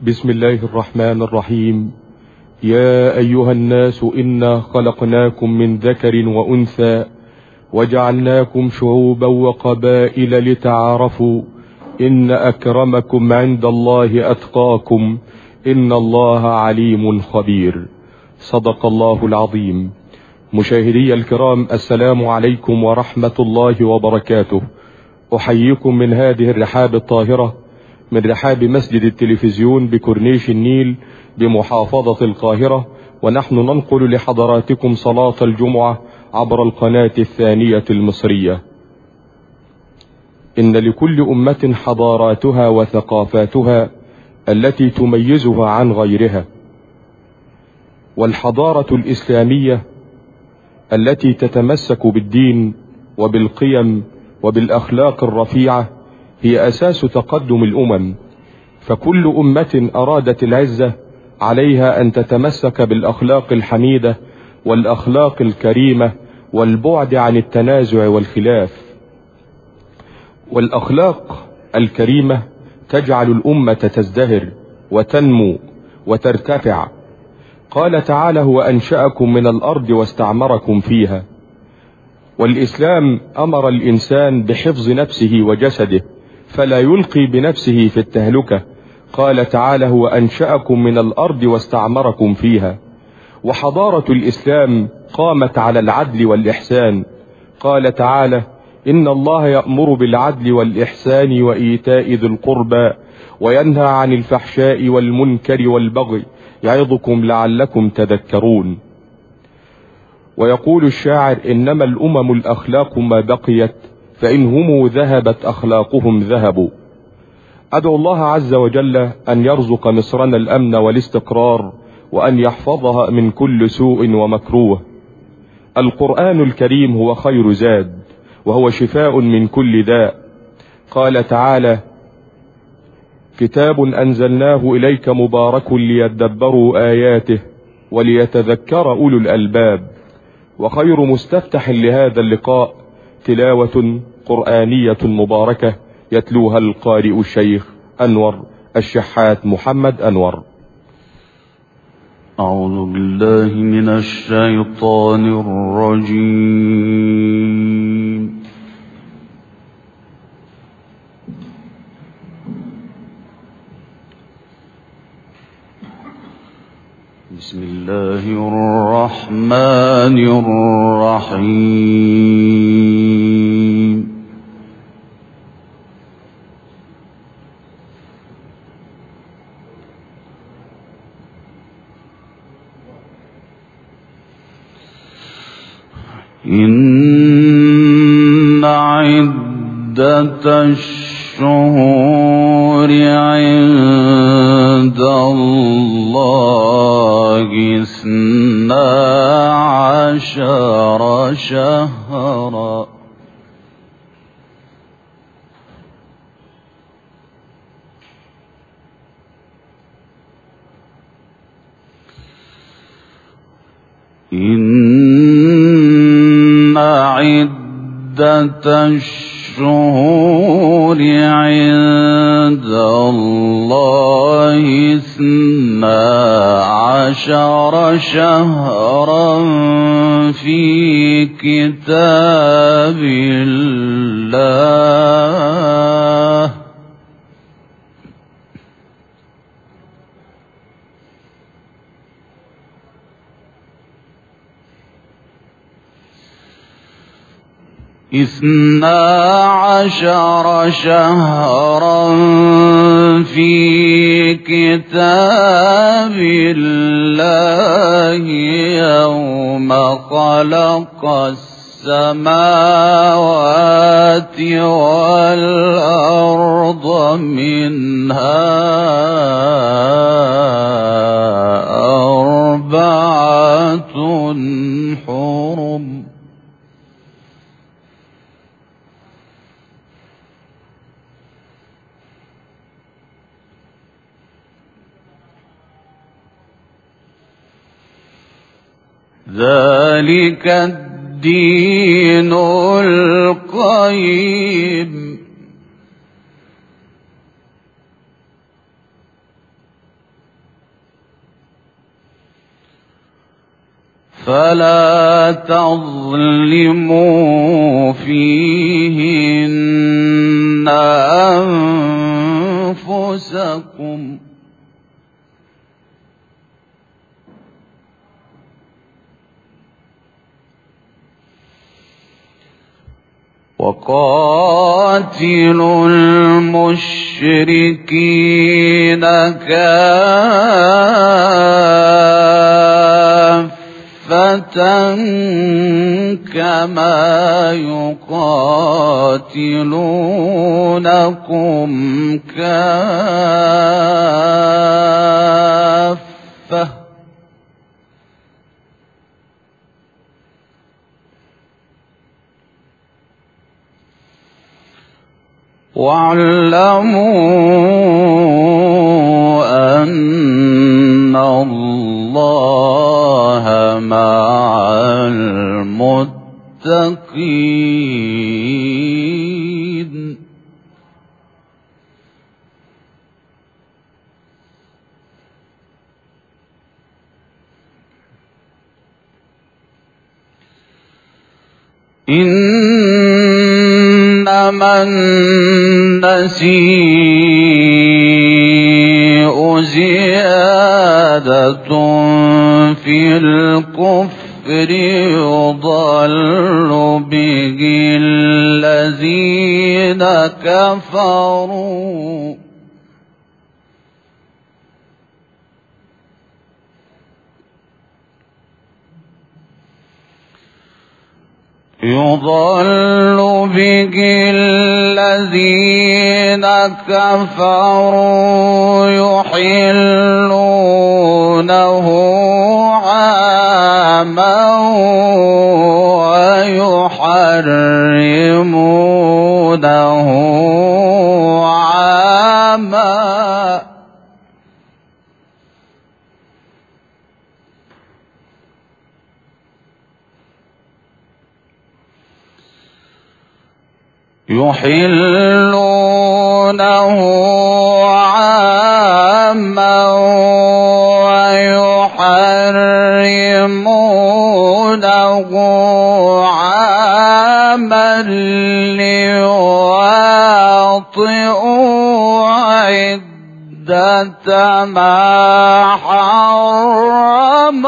بسم الله الرحمن الرحيم. يا أيها الناس إنا خلقناكم من ذكر وأنثى وجعلناكم شعوبا وقبائل لتعارفوا إن أكرمكم عند الله أتقاكم إن الله عليم خبير. صدق الله العظيم. مشاهدي الكرام، السلام عليكم ورحمة الله وبركاته. أحييكم من هذه الرحاب الطاهرة، من رحاب مسجد التلفزيون بكورنيش النيل بمحافظة القاهرة، ونحن ننقل لحضراتكم صلاة الجمعة عبر القناة الثانية المصرية. إن لكل أمة حضاراتها وثقافاتها التي تميزها عن غيرها، والحضارة الإسلامية التي تتمسك بالدين وبالقيم وبالأخلاق الرفيعة هي أساس تقدم الأمم، فكل أمة أرادت العزة عليها أن تتمسك بالأخلاق الحميدة والأخلاق الكريمة والبعد عن التنازع والخلاف. والأخلاق الكريمة تجعل الأمة تزدهر وتنمو وترتفع. قال تعالى: هو أنشأكم من الأرض واستعمركم فيها. والإسلام أمر الإنسان بحفظ نفسه وجسده فلا يلقي بنفسه في التهلكة. قال تعالى: هو أنشأكم من الأرض واستعمركم فيها. وحضارة الإسلام قامت على العدل والإحسان. قال تعالى: إن الله يأمر بالعدل والإحسان وإيتاء ذي القربى وينهى عن الفحشاء والمنكر والبغي يعظكم لعلكم تذكرون. ويقول الشاعر: إنما الأمم الأخلاق ما بقيت فإن هم ذهبت أخلاقهم ذهبوا. أدعو الله عز وجل أن يرزق مصرنا الأمن والاستقرار، وأن يحفظها من كل سوء ومكروه. القرآن الكريم هو خير زاد، وهو شفاء من كل داء. قال تعالى: كتاب أنزلناه إليك مبارك ليدبروا آياته وليتذكر أولو الألباب. وخير مستفتح لهذا اللقاء تلاوة قرآنية مباركة يتلوها القارئ الشيخ أنور الشحات محمد أنور. أعوذ بالله من الشيطان الرجيم. بسم الله الرحمن الرحيم. إن عدة الشهور عند الله 12 شهرا إن عدة الشهور عند الله 12 شهرا في كتاب الله 12 شهرا في كتاب الله يوم خلق السماوات والأرض منها 4 حرم ذلك الدين القيم فلا تظلموا فيهن أنفسكم وقاتلوا المشركين كافة كما يقاتلونكم كافة واعلموا أن الله مع المتقين إنما النسيء زيادة في الكفر يضل به الذين كفروا يحلونه عاما ويحرمونه عاما يحلونه عاما ويحرمونه عاما ليواطئوا عدة ما حرم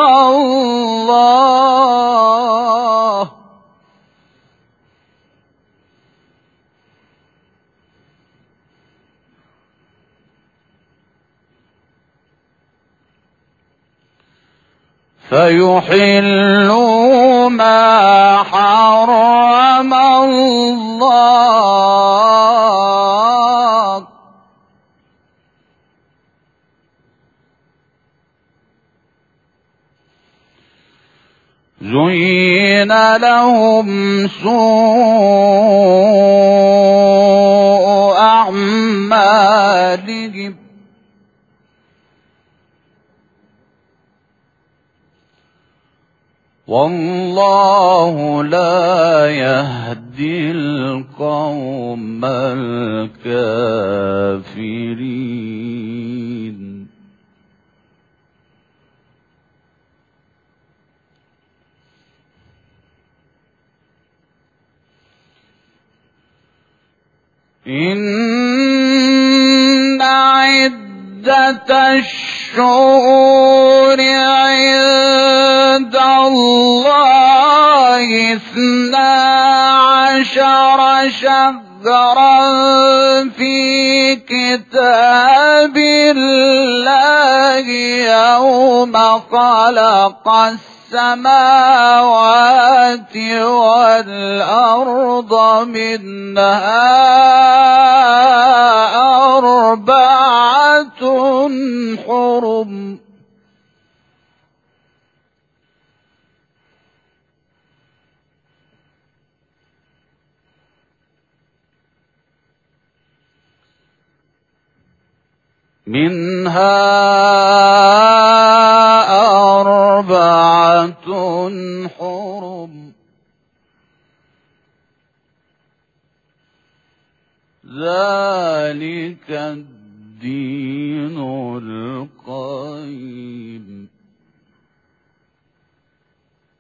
الله فيحلوا ما حرم الله زين لهم سوء أعمالهم والله لا يهدي القوم الكافرين إن عدة الشهور عند الله 12 شهرا في كتاب الله يوم خلق السماوات والأرض منها 4 حرم منها 4 حرم ذلك الدين القيم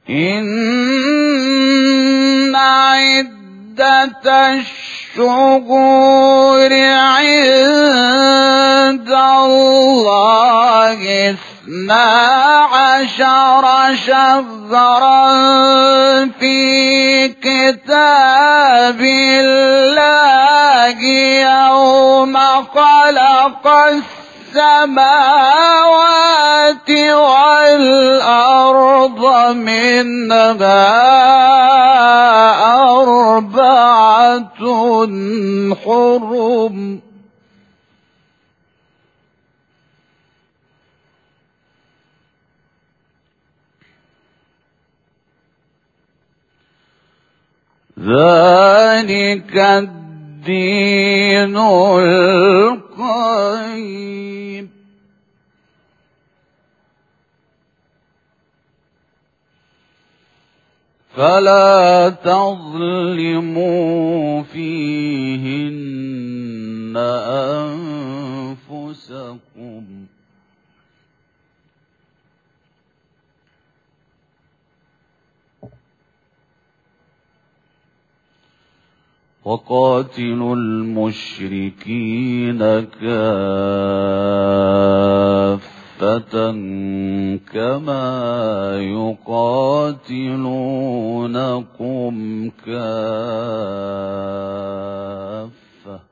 إن عدة الشهور عند الله 12 شهرا في كتاب الله يوم خلق السماوات والأرض منها 4 حرم ذلك الدين القيم فلا تظلموا فيهن أنفسكم وقاتلوا المشركين كافة كما يقاتلونكم كافة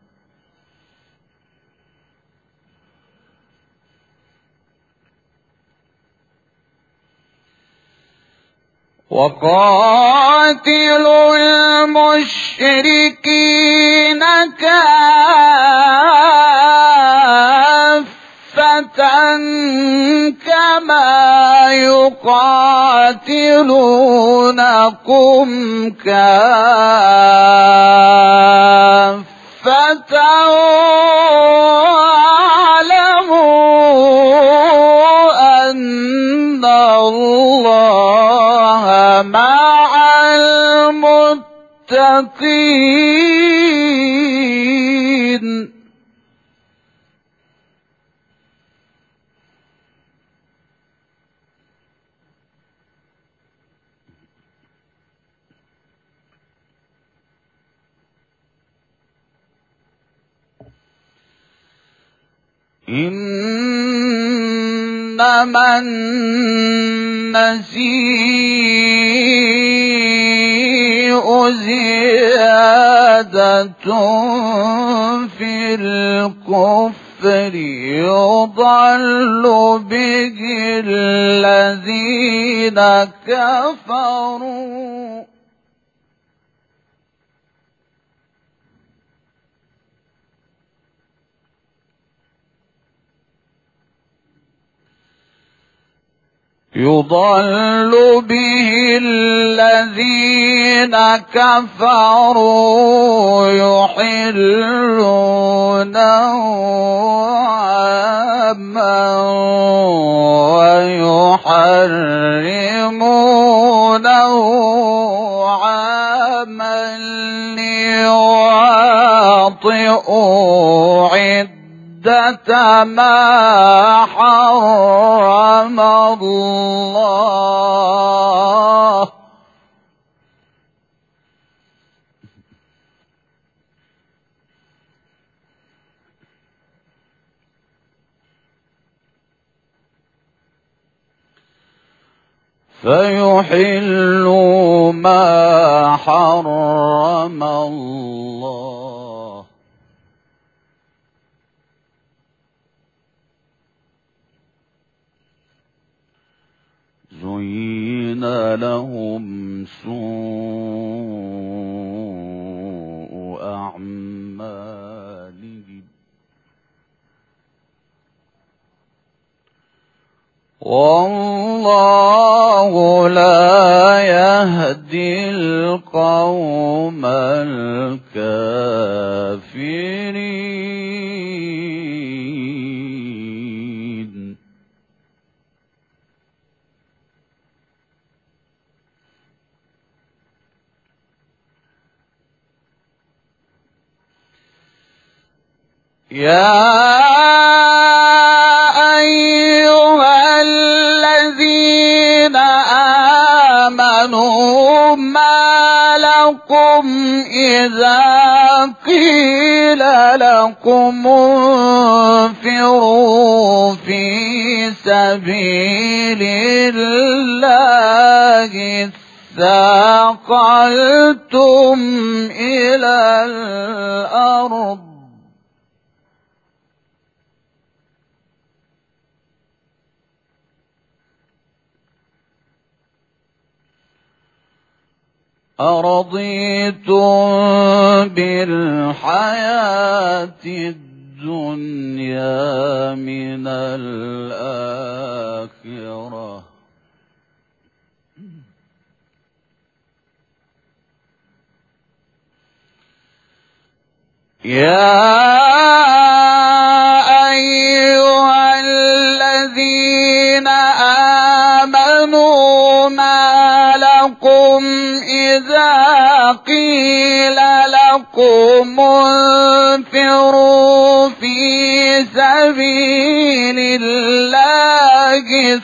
وقاتلوا المشركين كافة كما يقاتلونكم كافة واعلموا أن الله مع المتقين إنما النسيء زيادة في الكفر يضل به الذين كفروا يضل به الذين كفروا يحلونه عاما ويحرمونه عاما ليواطئوا عدة ما حرم الله فيحلوا ما حرم الله زين لهم سوء أعمالهم والله لا يهدي القوم الكافرين يا أيها الذين إذا قيل لكم انفروا في سبيل الله اثاقلتم إلى الأرض أرضيتم بالحياة الدنيا من الآخرة يا أيها الذين آمنوا ما لكم إذا قيل لكم انفروا في سبيل الله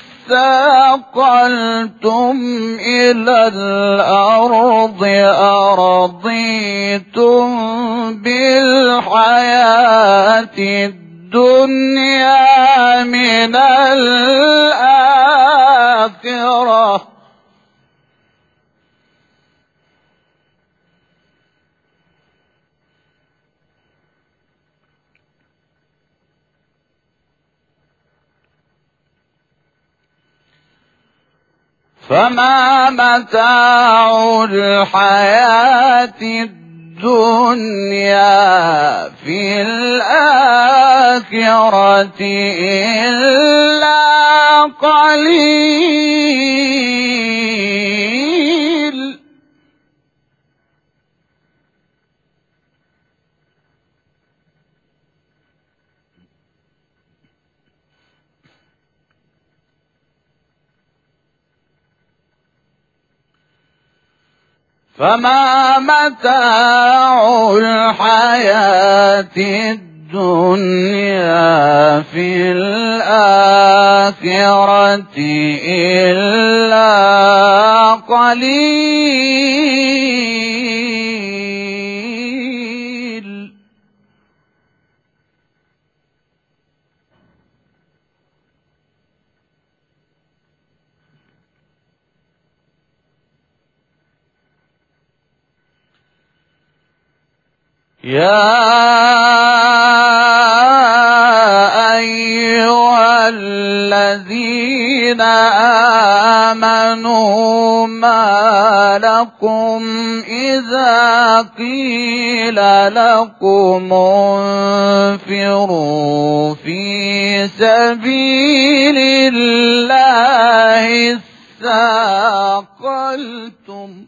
اثاقلتم إلى الأرض أرضيتم بالحياة الدنيا من الآخرة فما متاع الحياة الدنيا في الآخرة إلا قليل فما متاع الحياة الدنيا في الآخرة إلا قليل يا أيها الذين آمنوا ما لكم إذا قيل لكم انفروا في سبيل الله اثاقلتم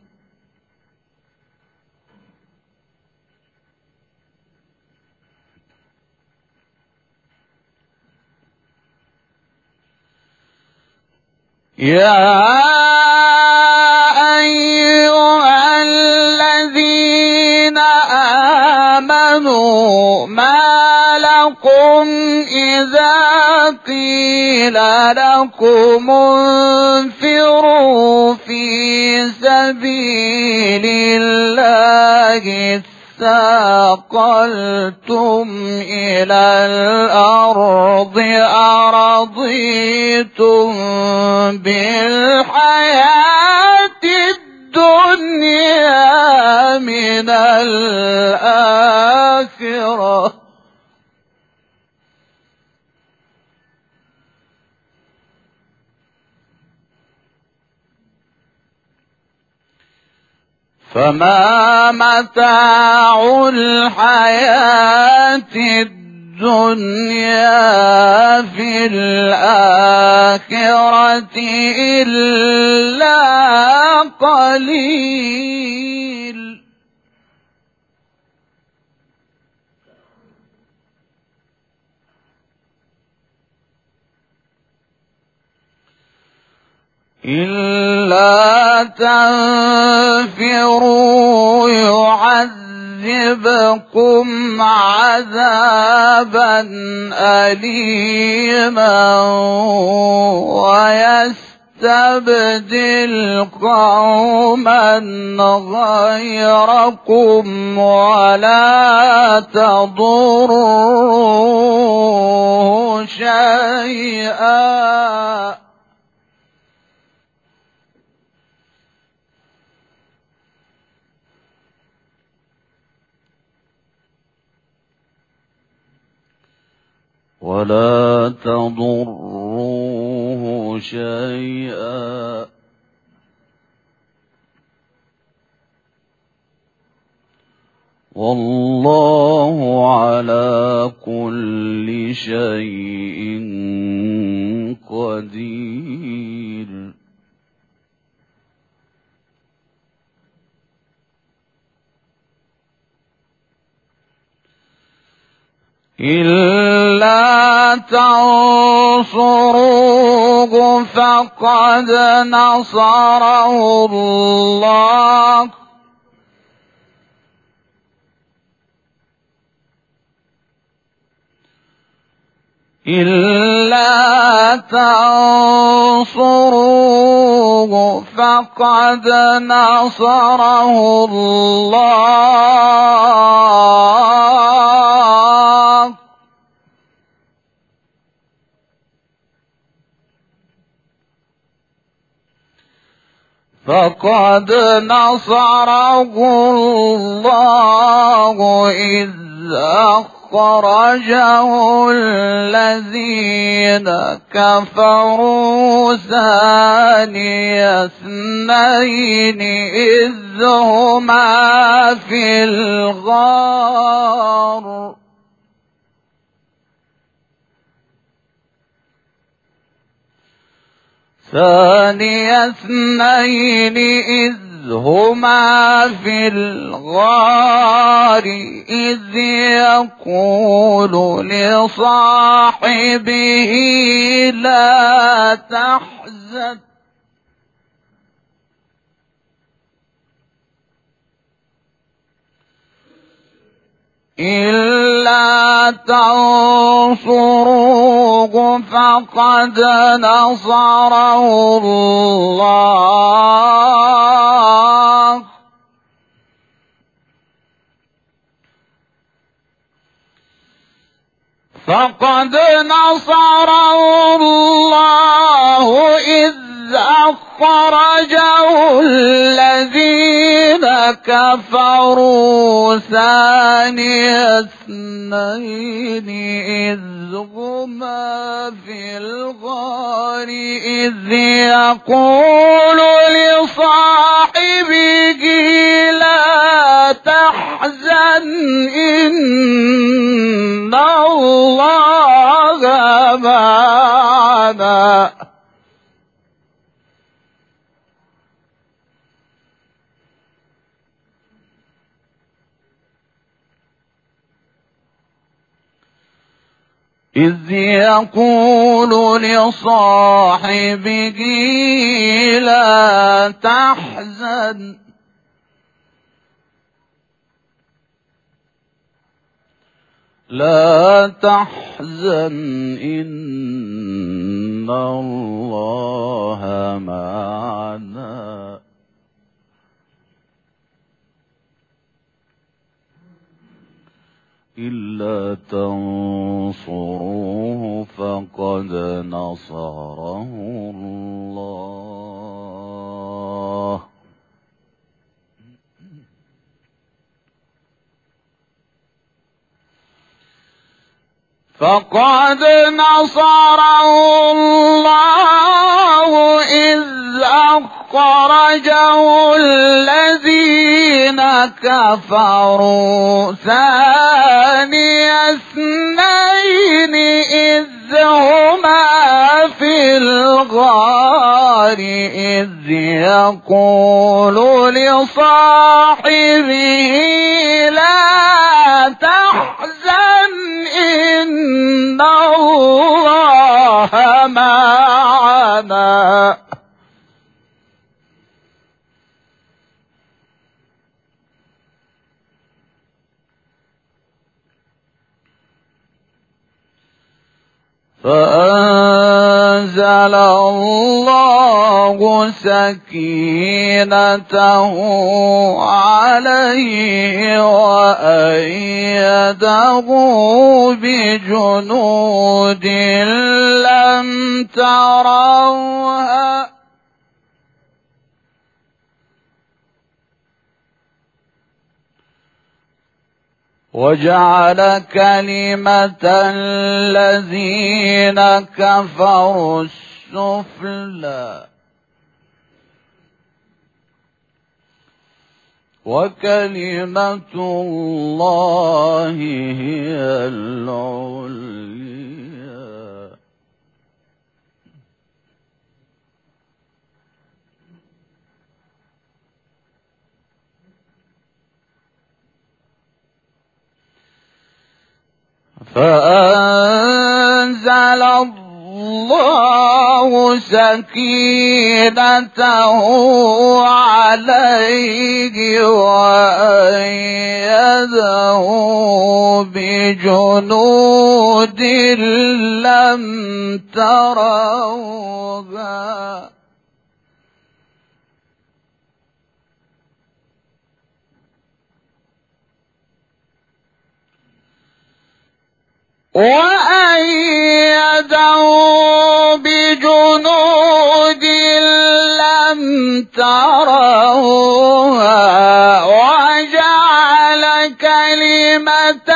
يا أيها الذين آمنوا ما لكم إذا قيل لكم انفروا في سبيل الله اثاقلتم إلى الأرض أرضيتم بالحياة الدنيا من الآخرة فما متاع الحياة الدنيا في الآخرة إلا قليل إلا تنفروا يعذبكم عذابا أليما يستبدل قوما غيركم ولا تضروه شيئا والله على كل شيء قدير. إلا تنصروه فقد نصره الله إلا تنصروه فقد نصره الله فقد نصره الله إذ أخرجه الذين كفروا ثاني اثنين إذ هما في الغار ثاني اثنين إذ هما في الغار إذ يقول لصاحبه لا تحزن إلا تنصروه فقد نصره الله فقد نصره الله إذ أخرجه الذين كفروا ثاني اثنين إذ هما في الغار إذ يقول لصاحبه لا تحزن إن الله معنا إذ يقول لصاحبه لا تحزن إن الله معنا إلا تنصروه فقد نصره الله فقد نصره الله إذ أخرجه الذين كفروا ثاني اثنين إذ هما في الغار إذ يقول لصاحبه لا تحزن إن الله معنا فأنزل الله الله سكينته عليه وأيده بجنود لم تروها وجعل كلمة الذين كفروا السفلى وكلمة الله هي العليا فأنزل الله سكينته عليه وأيده بجنود لم تروها وأيده بجنود لم تروها وجعل كلمة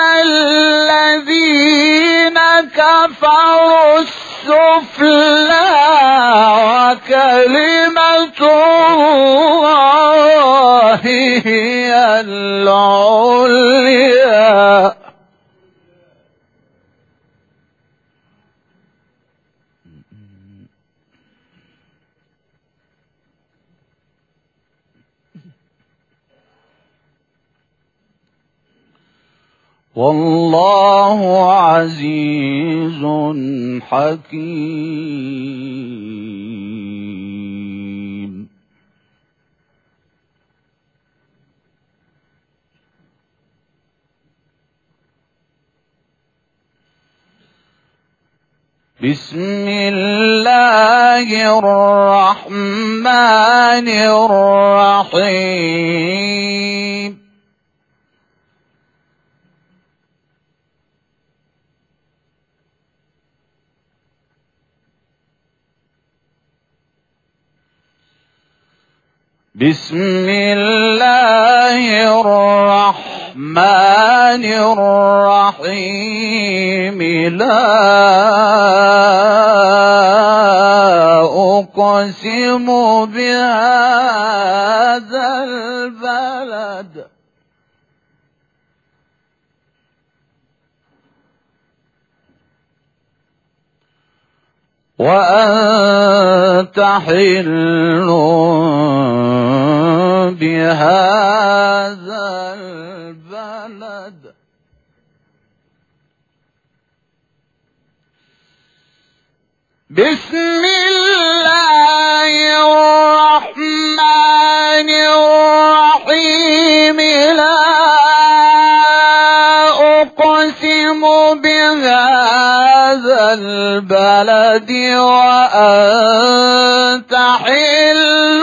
الذين كفروا السفلى وكلمة الله هي العليا والله عزيز حكيم بسم الله الرحمن الرحيم بسم الله الرحمن الرحيم لا أقسم بهذا البلد وأنت حل بهذا البلد بسم الله الرحمن الرحيم لا أقسم بهذا البلد وأنت حل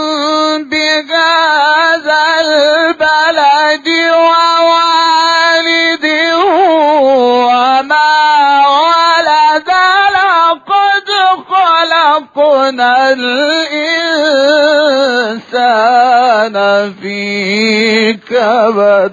بهذا البلد ووالد وما ولد لقد خلقنا الإنسان في كبد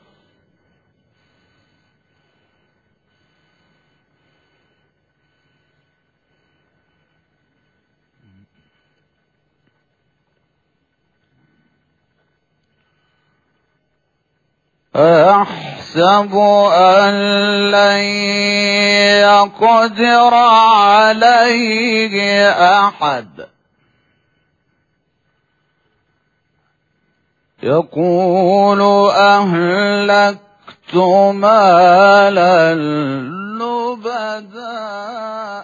أيحسب أن لن يقدر عليه أحد يقول أهلكت مالا لبدا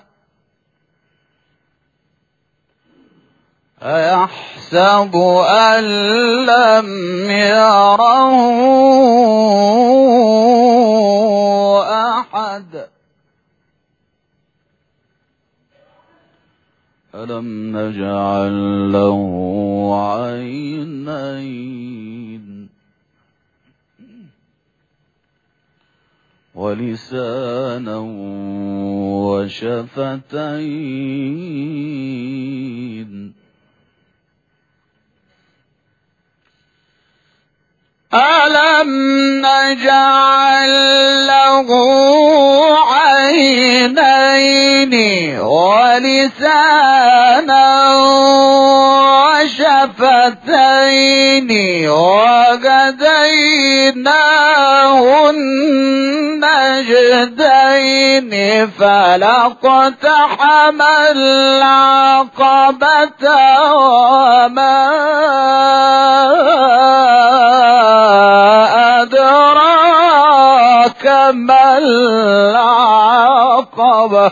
أيحسب أن لم يره أحد ألم نجعل له عينين ولسانا وشفتين ألم نجعل له عينين ولسانا وشفتين وهديناه النجدين فلاقتحم العقبة وما أدراك ما العقبة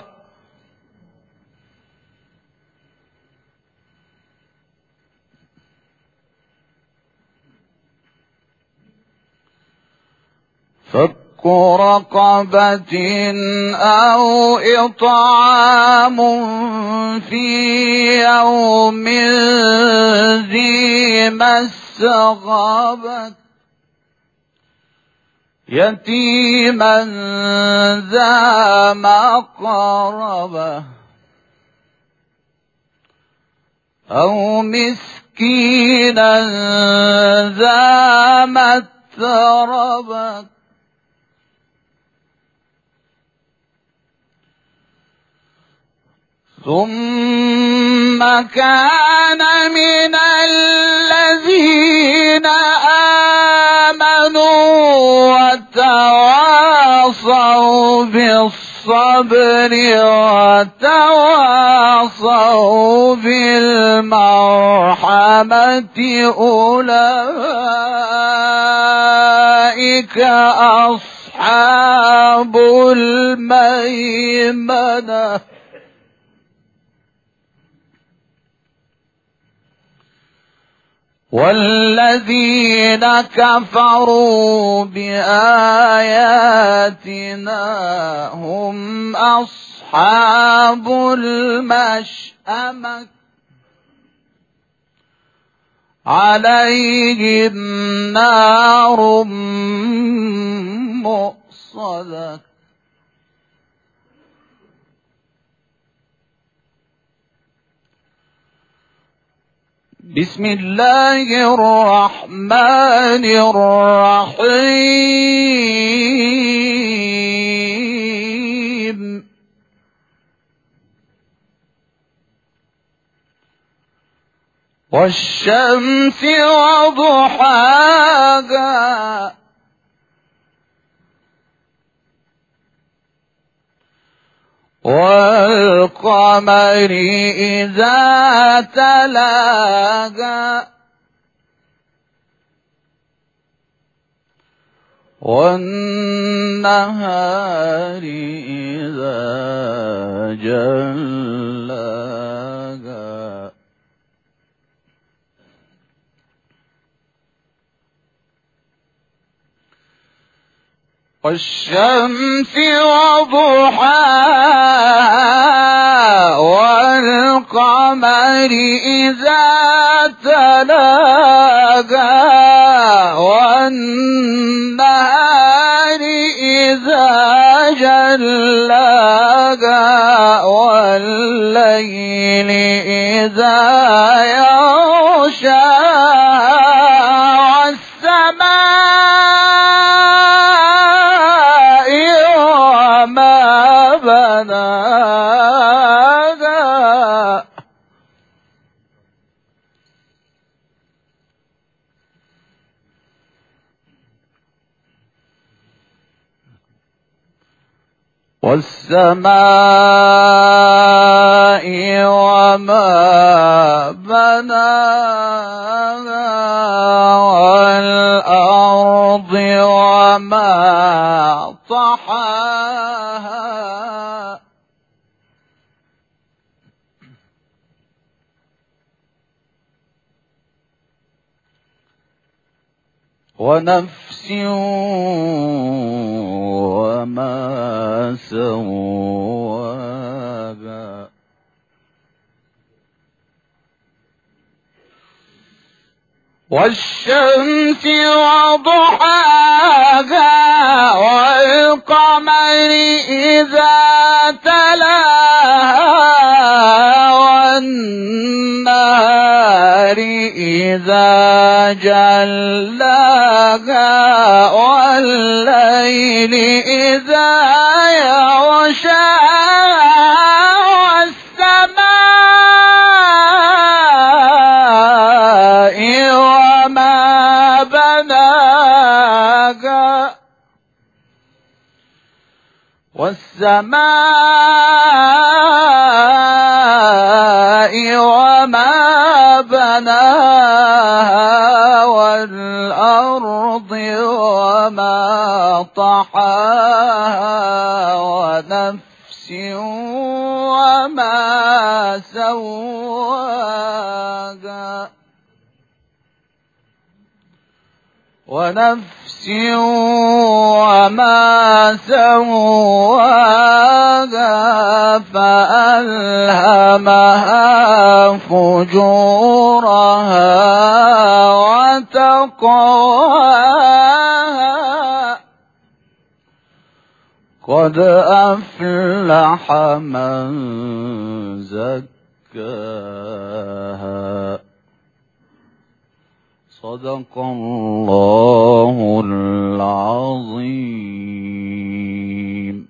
فك رقبة أو إطعام في يوم ذي مسغبة يتيما ذا مقربة أو مسكينا ذا متربة ثم كان من الذين آمنوا وتواصوا بالصبر وتواصوا بالمرحمة أولئك أصحاب الميمنة والذين كفروا بآياتنا هم أصحاب المشأمة عليهم نار مؤصدة بسم الله الرحمن الرحيم والشمس وضحاها والقمر إذا تلاها والنهار إذا جلاها والشمس وضحاها والقمر إذا تلاها والنهار إذا جلاها والليل إذا يغشاها والسماء وما بناها والسماء وما بناها والأرض وما طحاها ونفس وما سواها والشمس وضحاها والقمر إذا تلاها والنهار إذا جلاها والليل إذا يغشاها والسماء وما بناها والأرض وما طحاها ونفس وما سواها ونفس وما سواها فألهمها فجورها وتقواها قد أفلح من زكاها صدق الله العظيم.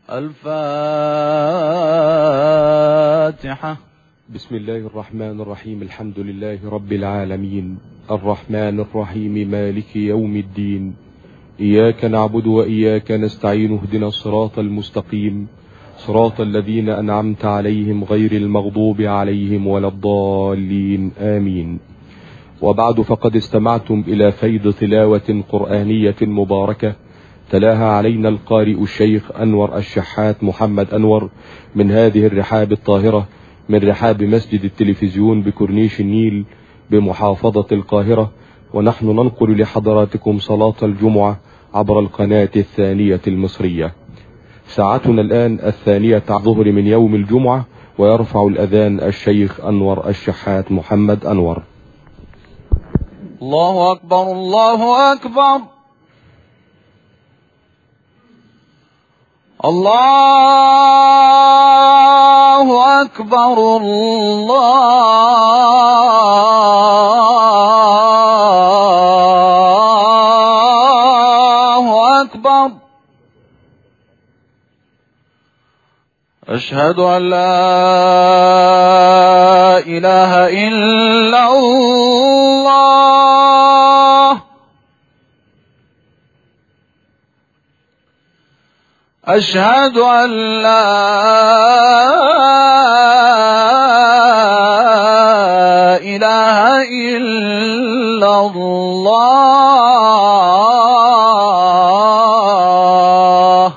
الفاتحة. بسم الله الرحمن الرحيم. الحمد لله رب العالمين الرحمن الرحيم مالك يوم الدين. إياك نعبد وإياك نستعين. اهدنا الصراط المستقيم صراط الذين أنعمت عليهم غير المغضوب عليهم ولا الضالين آمين. وبعد فقد استمعتم إلى فيض تلاوة قرآنية مباركة تلاها علينا القارئ الشيخ أنور الشحات محمد أنور من هذه الرحاب الطاهرة من رحاب مسجد التلفزيون بكورنيش النيل بمحافظة القاهرة. ونحن ننقل لحضراتكم صلاة الجمعة عبر القناة الثانية المصرية. ساعتنا الآن 2:00 الظهر من يوم الجمعة، ويرفع الأذان الشيخ أنور الشحات محمد أنور. الله أكبر الله أكبر. الله أكبر الله أكبر. أشهد أن لا إله إلا الله. أشهد أن لا إله إلا الله.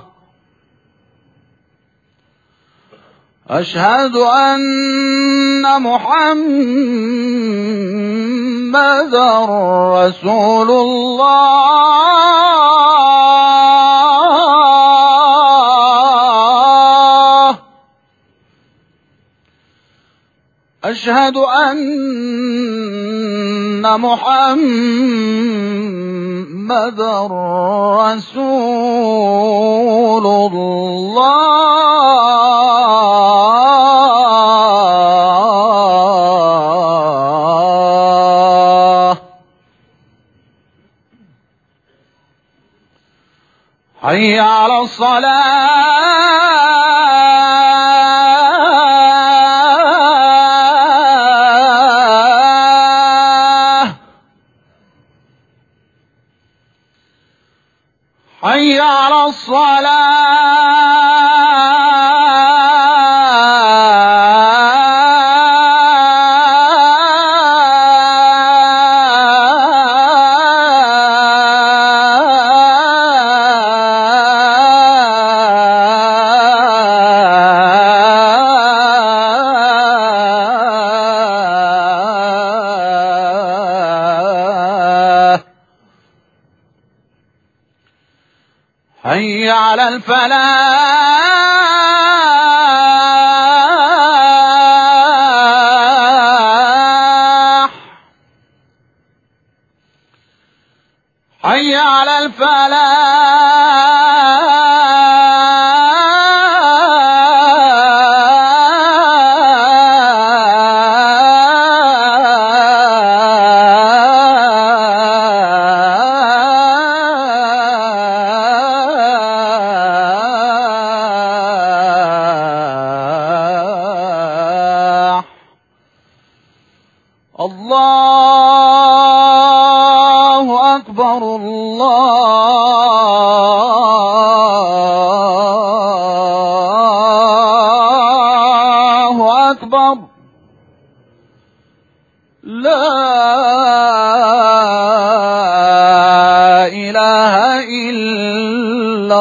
أشهد أن محمدًا رسول الله. أشهد أن محمدًا رسول الله. حي على الصلاة. حي على حي على الفلاح. الفلاح. الله أكبر الله أكبر لا إله إلا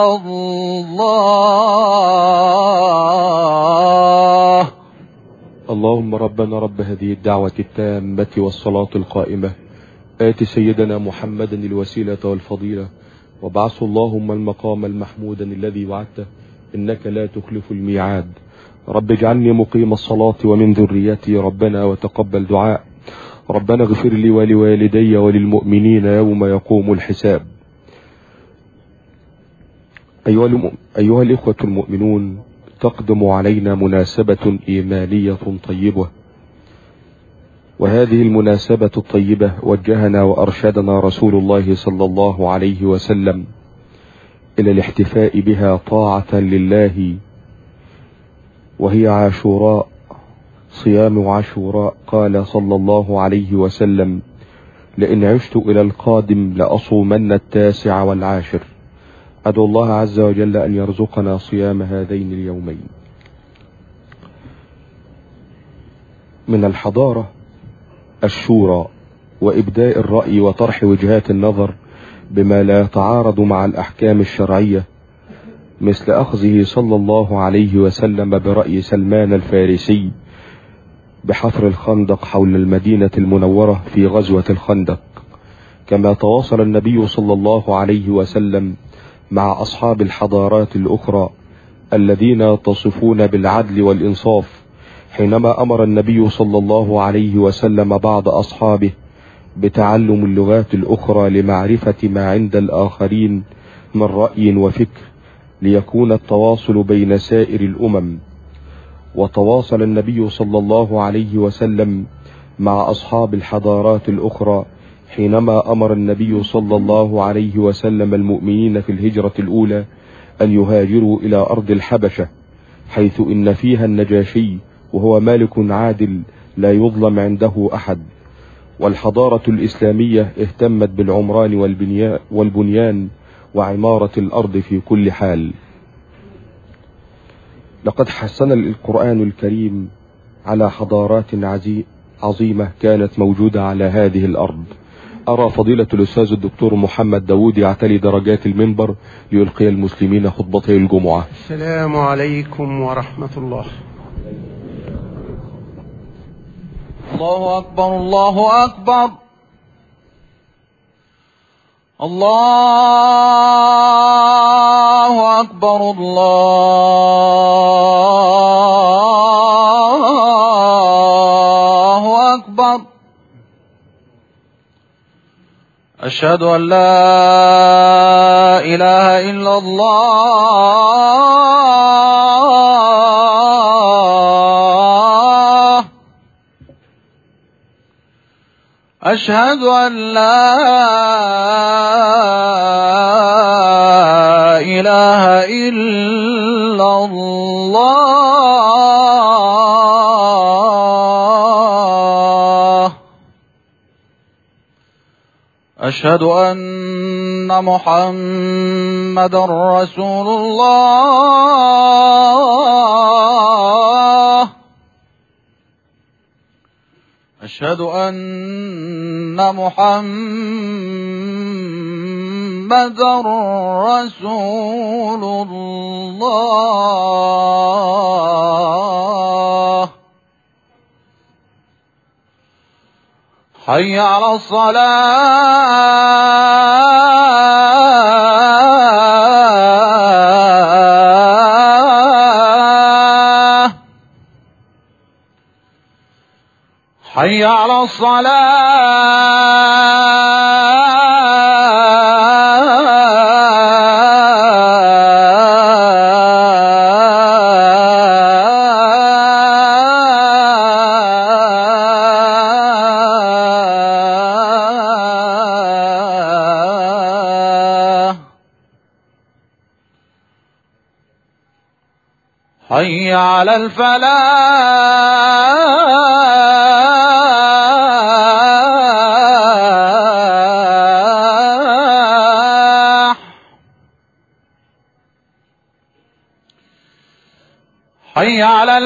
الله. اللهم ربنا رب هذه الدعوة التامة والصلاة القائمة آت سيدنا محمدا الوسيلة والفضيلة وابعثه اللهم المقام المحمودا الذي وعدته إنك لا تخلف الميعاد. رب اجعلني مقيم الصلاة ومن ذريتي ربنا وتقبل دعاء. ربنا اغفر لي ولوالدي وللمؤمنين يوم يقوم الحساب. أيها الإخوة المؤمنون، تقدم علينا مناسبة إيمانية طيبة، وهذه المناسبة الطيبة وجهنا وأرشدنا رسول الله صلى الله عليه وسلم إلى الاحتفاء بها طاعة لله، وهي عاشوراء، صيام عاشوراء. قال صلى الله عليه وسلم: لئن عشت إلى القادم لأصومن 9 و10. أدعو الله عز وجل أن يرزقنا صيام هذين اليومين. من الحضارة الشورى وإبداء الرأي وطرح وجهات النظر بما لا يتعارض مع الأحكام الشرعية، مثل أخذه صلى الله عليه وسلم برأي سلمان الفارسي بحفر الخندق حول المدينة المنورة في غزوة الخندق، كما تواصل النبي صلى الله عليه وسلم مع أصحاب الحضارات الأخرى الذين يتصفون بالعدل والإنصاف، حينما أمر النبي صلى الله عليه وسلم بعض أصحابه بتعلم اللغات الأخرى لمعرفة ما عند الآخرين من رأي وفكر، ليكون التواصل بين سائر الأمم. وتواصل النبي صلى الله عليه وسلم مع أصحاب الحضارات الأخرى حينما أمر النبي صلى الله عليه وسلم المؤمنين في الهجرة الأولى أن يهاجروا إلى أرض الحبشة، حيث إن فيها النجاشي، وهو مالك عادل لا يظلم عنده أحد. والحضارة الإسلامية اهتمت بالعمران والبنيان وعمارة الأرض في كل حال. لقد حثنا القرآن الكريم على حضارات عظيمة كانت موجودة على هذه الأرض. أرى فضيلة الأستاذ الدكتور محمد داود يعتلي درجات المنبر ليلقي المسلمين خطبته الجمعة. السلام عليكم ورحمة الله. الله أكبر الله أكبر الله أكبر الله أكبر. أشهد أن لا إله إلا الله. أشهد أن لا إله إلا الله. أشهد أن محمدا رسول الله. أشهد أن محمدا رسول الله. حي على الصلاة. حي على الصلاة. حي على الفلاح. حي على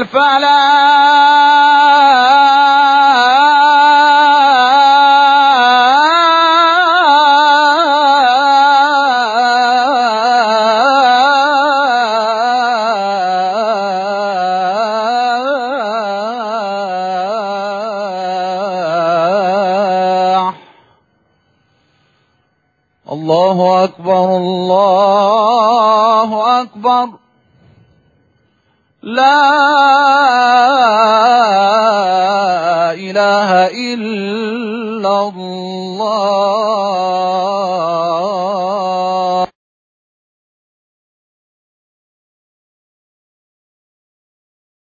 الفلاح. الله أكبر الله أكبر. لا إله إلا الله.